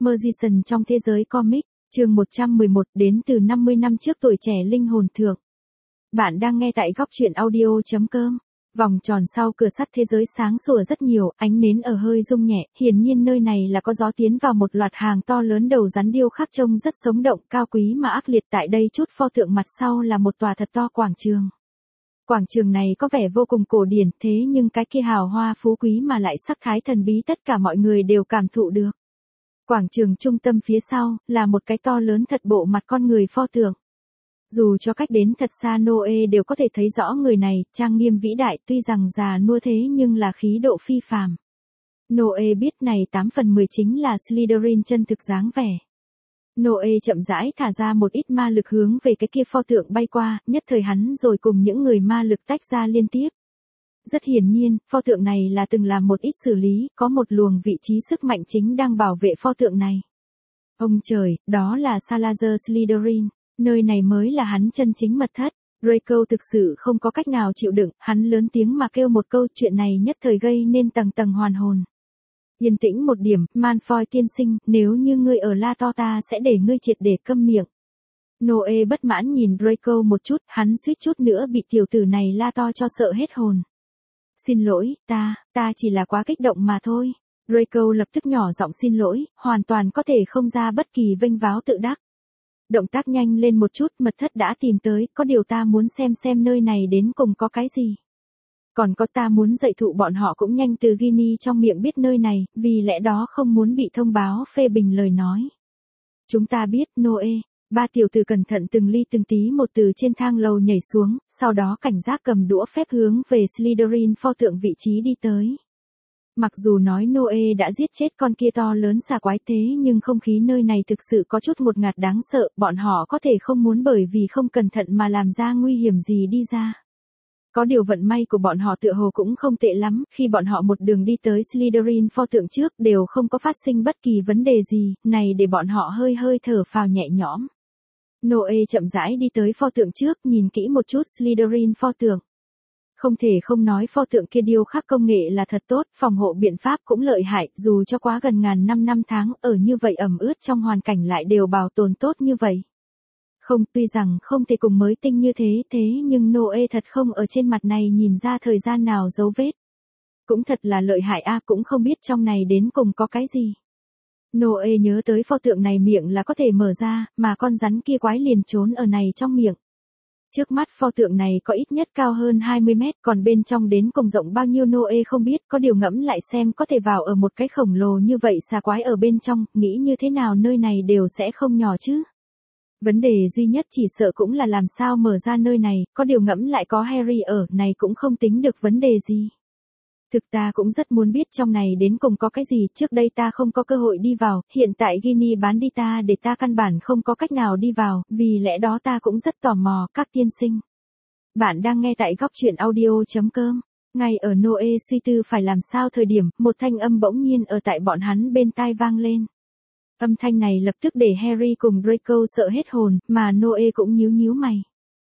Magician trong thế giới comic, chương 111 đến từ 50 năm trước tuổi trẻ linh hồn thượng. Bạn đang nghe tại góc truyện audio.com. Vòng tròn sau cửa sắt thế giới sáng sủa rất nhiều, ánh nến ở hơi rung nhẹ, hiển nhiên nơi này là có gió tiến vào một loạt hàng to lớn đầu rắn điêu khắc trông rất sống động, cao quý mà ác liệt. Tại đây chút pho tượng mặt sau là một tòa thật to quảng trường. Quảng trường này có vẻ vô cùng cổ điển, thế nhưng cái kia hào hoa phú quý mà lại sắc thái thần bí tất cả mọi người đều cảm thụ được. Quảng trường trung tâm phía sau, là một cái to lớn thật bộ mặt con người pho tượng. Dù cho cách đến thật xa Noe đều có thể thấy rõ người này, trang nghiêm vĩ đại, tuy rằng già nua thế nhưng là khí độ phi phàm. Noe biết này 8 phần 10 chính là Slytherin chân thực dáng vẻ. Noe chậm rãi thả ra một ít ma lực hướng về cái kia pho tượng bay qua, nhất thời hắn rồi cùng những người ma lực tách ra liên tiếp. Rất hiển nhiên, pho tượng này là từng làm một ít xử lý, có một luồng vị trí sức mạnh chính đang bảo vệ pho tượng này. Ông trời, đó là Salazar Slytherin, nơi này mới là hắn chân chính mật thất. Draco thực sự không có cách nào chịu đựng, hắn lớn tiếng mà kêu một câu, chuyện này nhất thời gây nên tầng tầng hoàn hồn. Yên tĩnh một điểm, Malfoy tiên sinh, nếu như ngươi ở La To ta sẽ để ngươi triệt để câm miệng. Noe bất mãn nhìn Draco một chút, hắn suýt chút nữa bị tiểu tử này la to cho sợ hết hồn. Xin lỗi, ta chỉ là quá kích động mà thôi. Draco lập tức nhỏ giọng xin lỗi, hoàn toàn có thể không ra bất kỳ vênh váo tự đắc. Động tác nhanh lên một chút, mật thất đã tìm tới, có điều ta muốn xem nơi này đến cùng có cái gì. Còn có ta muốn dạy thụ bọn họ cũng nhanh từ Ginny trong miệng biết nơi này, vì lẽ đó không muốn bị thông báo phê bình lời nói. Chúng ta biết, Noe. Ba tiểu tử cẩn thận từng ly từng tí một từ trên thang lầu nhảy xuống, sau đó cảnh giác cầm đũa phép hướng về Slytherin pho tượng vị trí đi tới. Mặc dù nói Noe đã giết chết con kia to lớn xà quái thế nhưng không khí nơi này thực sự có chút ngột ngạt đáng sợ, bọn họ có thể không muốn bởi vì không cẩn thận mà làm ra nguy hiểm gì đi ra. Có điều vận may của bọn họ tựa hồ cũng không tệ lắm, khi bọn họ một đường đi tới Slytherin pho tượng trước đều không có phát sinh bất kỳ vấn đề gì, này để bọn họ hơi thở phào nhẹ nhõm. Noe chậm rãi đi tới pho tượng trước, nhìn kỹ một chút Slytherin pho tượng. Không thể không nói pho tượng kia điêu khắc công nghệ là thật tốt, phòng hộ biện pháp cũng lợi hại, dù cho quá gần ngàn năm tháng ở như vậy ẩm ướt trong hoàn cảnh lại đều bảo tồn tốt như vậy. Không, tuy rằng không thể cùng mới tinh như thế nhưng Noe thật không ở trên mặt này nhìn ra thời gian nào dấu vết. Cũng thật là lợi hại a, cũng không biết trong này đến cùng có cái gì. Noe nhớ tới pho tượng này miệng là có thể mở ra, mà con rắn kia quái liền trốn ở này trong miệng. Trước mắt pho tượng này có ít nhất cao hơn 20 mét, còn bên trong đến cùng rộng bao nhiêu Noe không biết, có điều ngẫm lại xem có thể vào ở một cái khổng lồ như vậy xà quái ở bên trong, nghĩ như thế nào nơi này đều sẽ không nhỏ chứ. Vấn đề duy nhất chỉ sợ cũng là làm sao mở ra nơi này, có điều ngẫm lại có Harry ở, này cũng không tính được vấn đề gì. Thực ta cũng rất muốn biết trong này đến cùng có cái gì, trước đây ta không có cơ hội đi vào, hiện tại Ginny bán đi ta để ta căn bản không có cách nào đi vào, vì lẽ đó ta cũng rất tò mò, các tiên sinh. Bạn đang nghe tại góc truyện audio.com. Ngay ở Noe suy tư phải làm sao thời điểm, một thanh âm bỗng nhiên ở tại bọn hắn bên tai vang lên. Âm thanh này lập tức để Harry cùng Draco sợ hết hồn, mà Noe cũng nhíu mày.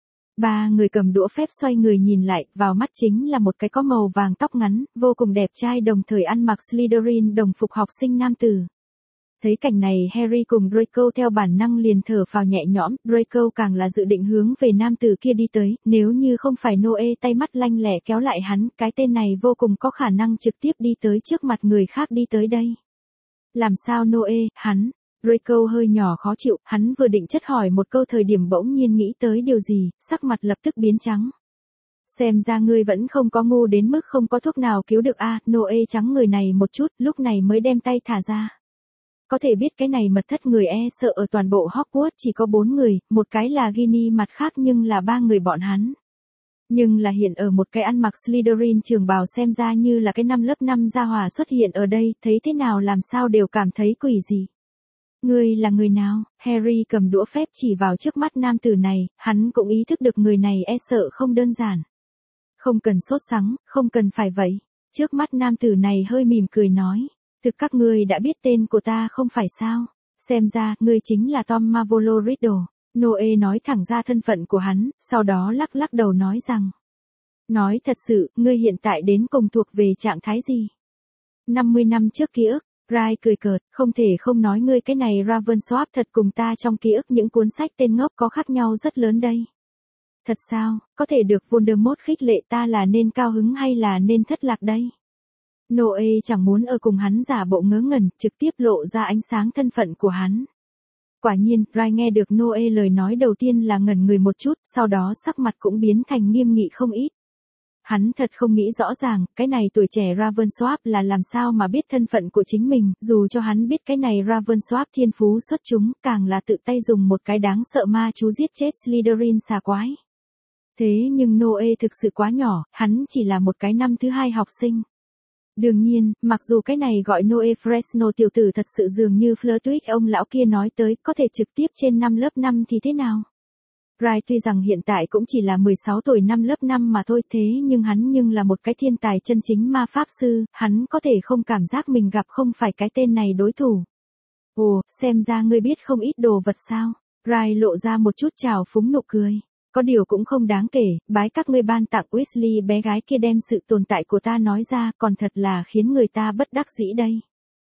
Ba người cầm đũa phép xoay người nhìn lại, vào mắt chính là một cái có màu vàng tóc ngắn, vô cùng đẹp trai đồng thời ăn mặc Slytherin đồng phục học sinh nam tử. Thấy cảnh này Harry cùng Draco theo bản năng liền thở phào nhẹ nhõm, Draco càng là dự định hướng về nam tử kia đi tới, nếu như không phải Noe tay mắt lanh lẹ kéo lại hắn, cái tên này vô cùng có khả năng trực tiếp đi tới trước mặt người khác đi tới đây. Làm sao Noe, hắn? Draco hơi nhỏ khó chịu, hắn vừa định chất hỏi một câu thời điểm bỗng nhiên nghĩ tới điều gì, sắc mặt lập tức biến trắng. Xem ra ngươi vẫn không có ngu đến mức không có thuốc nào cứu được a. Noe trắng người này một chút, lúc này mới đem tay thả ra. Có thể biết cái này mật thất người sợ ở toàn bộ Hogwarts chỉ có 4 người, một cái là Ginny mặt khác nhưng là 3 người bọn hắn. Nhưng là hiện ở một cái ăn mặc Slytherin trường bào xem ra như là cái năm lớp 5 gia hỏa xuất hiện ở đây, thấy thế nào làm sao đều cảm thấy quỷ gì. Ngươi là người nào? Harry cầm đũa phép chỉ vào trước mắt nam tử này, hắn cũng ý thức được người này sợ không đơn giản. Không cần sốt sắng, không cần phải vậy. Trước mắt nam tử này hơi mỉm cười nói, thực các ngươi đã biết tên của ta không phải sao? Xem ra, ngươi chính là Tom Marvolo Riddle. Noe nói thẳng ra thân phận của hắn, sau đó lắc đầu nói rằng. Nói thật sự, ngươi hiện tại đến cùng thuộc về trạng thái gì? 50 năm trước ký ức, Rai cười cợt, không thể không nói ngươi cái này Ravenswap thật cùng ta trong ký ức những cuốn sách tên ngốc có khác nhau rất lớn đây. Thật sao, có thể được Voldemort khích lệ ta là nên cao hứng hay là nên thất lạc đây? Noe chẳng muốn ở cùng hắn giả bộ ngớ ngẩn, trực tiếp lộ ra ánh sáng thân phận của hắn. Quả nhiên, Rai nghe được Noe lời nói đầu tiên là ngẩn người một chút, sau đó sắc mặt cũng biến thành nghiêm nghị không ít. Hắn thật không nghĩ rõ ràng, cái này tuổi trẻ Ravenswap là làm sao mà biết thân phận của chính mình, dù cho hắn biết cái này Ravenswap thiên phú xuất chúng, càng là tự tay dùng một cái đáng sợ ma chú giết chết Slytherin xà quái. Thế nhưng Noe thực sự quá nhỏ, hắn chỉ là một cái năm thứ 2 học sinh. Đương nhiên, mặc dù cái này gọi Noe Fresno tiểu tử thật sự dường như Flitwick ông lão kia nói tới, có thể trực tiếp trên năm lớp 5 thì thế nào? Rai tuy rằng hiện tại cũng chỉ là 16 tuổi năm lớp 5 mà thôi, thế nhưng hắn là một cái thiên tài chân chính ma pháp sư, hắn có thể không cảm giác mình gặp không phải cái tên này đối thủ. Ồ, xem ra ngươi biết không ít đồ vật sao? Rai lộ ra một chút trào phúng nụ cười. Có điều cũng không đáng kể, bái các ngươi ban tặng Weasley bé gái kia đem sự tồn tại của ta nói ra còn thật là khiến người ta bất đắc dĩ đây.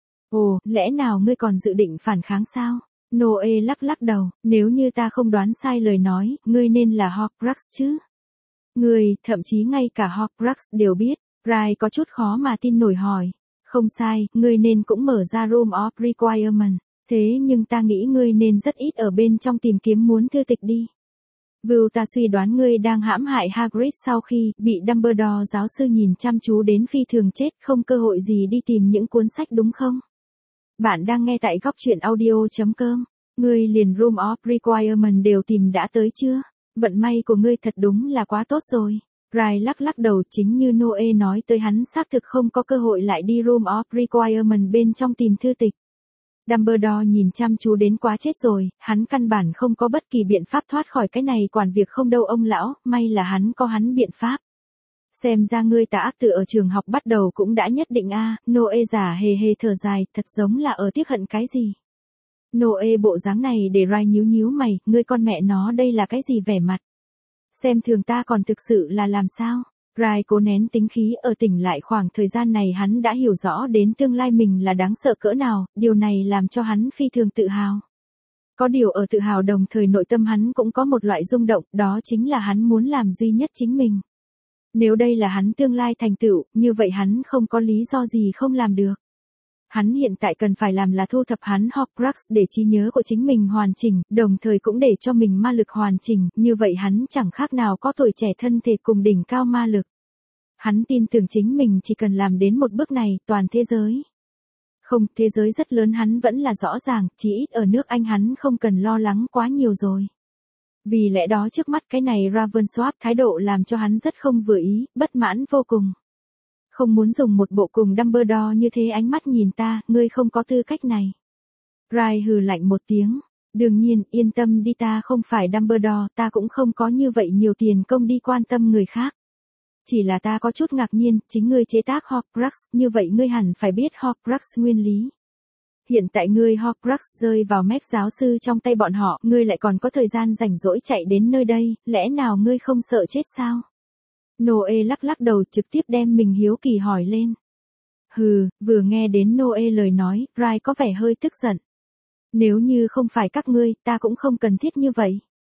Ồ, lẽ nào ngươi còn dự định phản kháng sao? Noe lắc lắc đầu, nếu như ta không đoán sai lời nói, ngươi nên là Horcrux chứ? Ngươi, thậm chí ngay cả Horcrux đều biết. Rai có chút khó mà tin nổi hỏi. Không sai, ngươi nên cũng mở ra Room of Requirement, thế nhưng ta nghĩ ngươi nên rất ít ở bên trong tìm kiếm muốn thư tịch đi. Vưu ta suy đoán ngươi đang hãm hại Hagrid sau khi bị Dumbledore giáo sư nhìn chăm chú đến phi thường chết, không cơ hội gì đi tìm những cuốn sách đúng không? Bạn đang nghe tại góc truyện audio.com. Ngươi liền Room of Requirement đều tìm đã tới chưa? Vận may của ngươi thật đúng là quá tốt rồi. Rai lắc lắc đầu, chính như Noe nói tới, hắn xác thực không có cơ hội lại đi Room of Requirement bên trong tìm thư tịch. Dumbledore nhìn chăm chú đến quá chết rồi, hắn căn bản không có bất kỳ biện pháp thoát khỏi cái này quản việc không đâu ông lão, may là hắn có hắn biện pháp. Xem ra ngươi tà ác tự ở trường học bắt đầu cũng đã nhất định a. Noe giả hề hề thở dài, thật giống là ở tiếc hận cái gì. Noe bộ dáng này để Rai nhíu nhíu mày, ngươi con mẹ nó đây là cái gì vẻ mặt? Xem thường ta còn thực sự là làm sao? Rai cố nén tính khí, ở tỉnh lại khoảng thời gian này hắn đã hiểu rõ đến tương lai mình là đáng sợ cỡ nào, điều này làm cho hắn phi thường tự hào. Có điều ở tự hào đồng thời nội tâm hắn cũng có một loại rung động, đó chính là hắn muốn làm duy nhất chính mình. Nếu đây là hắn tương lai thành tựu, như vậy hắn không có lý do gì không làm được. Hắn hiện tại cần phải làm là thu thập hắn Horcrux để trí nhớ của chính mình hoàn chỉnh, đồng thời cũng để cho mình ma lực hoàn chỉnh, như vậy hắn chẳng khác nào có tuổi trẻ thân thể cùng đỉnh cao ma lực. Hắn tin tưởng chính mình chỉ cần làm đến một bước này, toàn thế giới. Không, thế giới rất lớn hắn vẫn là rõ ràng, chỉ ít ở nước Anh hắn không cần lo lắng quá nhiều rồi. Vì lẽ đó trước mắt cái này Ravenswap thái độ làm cho hắn rất không vừa ý, bất mãn vô cùng. Không muốn dùng một bộ cùng Dumbledore như thế ánh mắt nhìn ta, ngươi không có tư cách này. Rai hừ lạnh một tiếng. Đương nhiên, yên tâm đi, ta không phải Dumbledore, ta cũng không có như vậy nhiều tiền công đi quan tâm người khác. Chỉ là ta có chút ngạc nhiên, chính ngươi chế tác Horcrux, như vậy ngươi hẳn phải biết Horcrux nguyên lý. Hiện tại ngươi Horcrux rơi vào mép giáo sư trong tay bọn họ, ngươi lại còn có thời gian rảnh rỗi chạy đến nơi đây, lẽ nào ngươi không sợ chết sao? Noe lắc lắc đầu, trực tiếp đem mình hiếu kỳ hỏi lên. Hừ, vừa nghe đến Noe lời nói, Rai có vẻ hơi tức giận. Nếu như không phải các ngươi, ta cũng không cần thiết như vậy.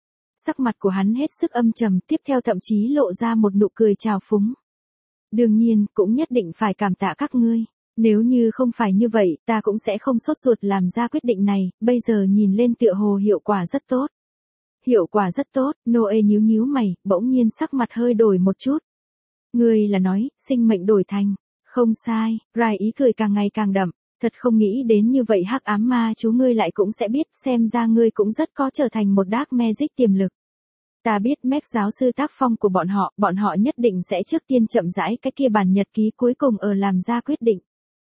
Sắc mặt của hắn hết sức âm trầm, tiếp theo thậm chí lộ ra một nụ cười trào phúng. Đương nhiên, cũng nhất định phải cảm tạ các ngươi. Nếu như không phải như vậy, ta cũng sẽ không sốt ruột làm ra quyết định này, bây giờ nhìn lên tựa hồ hiệu quả rất tốt. Hiệu quả rất tốt, Noe nhíu nhíu mày, bỗng nhiên sắc mặt hơi đổi một chút. Ngươi là nói, sinh mệnh đổi thành. Không sai, Rai ý cười càng ngày càng đậm. Thật không nghĩ đến như vậy hắc ám ma chú ngươi lại cũng sẽ biết, xem ra ngươi cũng rất có trở thành một Dark Magic tiềm lực. Ta biết Mac giáo sư tác phong của bọn họ nhất định sẽ trước tiên chậm rãi cái kia bản nhật ký cuối cùng ở làm ra quyết định.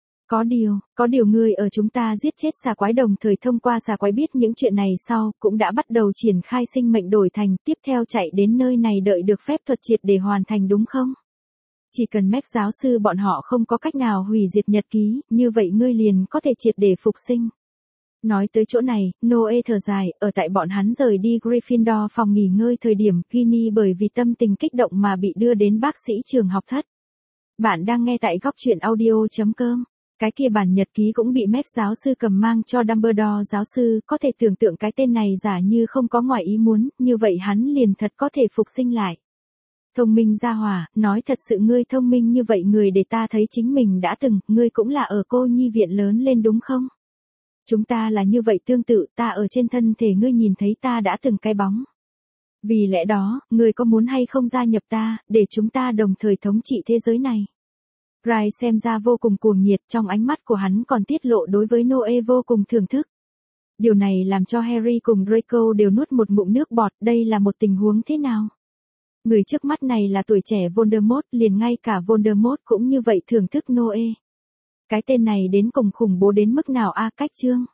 Có điều ngươi ở chúng ta giết chết xà quái đồng thời thông qua xà quái biết những chuyện này sau, cũng đã bắt đầu triển khai sinh mệnh đổi thành, tiếp theo chạy đến nơi này đợi được phép thuật triệt để hoàn thành đúng không? Chỉ cần Mac giáo sư bọn họ không có cách nào hủy diệt nhật ký, như vậy ngươi liền có thể triệt để phục sinh. Nói tới chỗ này, Noe thở dài, ở tại bọn hắn rời đi Gryffindor phòng nghỉ ngơi thời điểm, Ginny bởi vì tâm tình kích động mà bị đưa đến bác sĩ trường học thất. Bạn đang nghe tại góc truyện audio.com. Cái kia bản nhật ký cũng bị Mép giáo sư cầm mang cho Dumbledore giáo sư, có thể tưởng tượng cái tên này giả như không có ngoài ý muốn, như vậy hắn liền thật có thể phục sinh lại. Thông minh gia hỏa, nói thật sự ngươi thông minh như vậy người để ta thấy chính mình đã từng, ngươi cũng là ở cô nhi viện lớn lên đúng không? Chúng ta là như vậy tương tự, ta ở trên thân thể ngươi nhìn thấy ta đã từng cái bóng. Vì lẽ đó, ngươi có muốn hay không gia nhập ta, để chúng ta đồng thời thống trị thế giới này? Rai xem ra vô cùng cuồng nhiệt, trong ánh mắt của hắn còn tiết lộ đối với Noe vô cùng thưởng thức. Điều này làm cho Harry cùng Draco đều nuốt một ngụm nước bọt, đây là một tình huống thế nào? Người trước mắt này là tuổi trẻ Voldemort, liền ngay cả Voldemort cũng như vậy thưởng thức Noe. Cái tên này đến cùng khủng bố đến mức nào a? Cách chương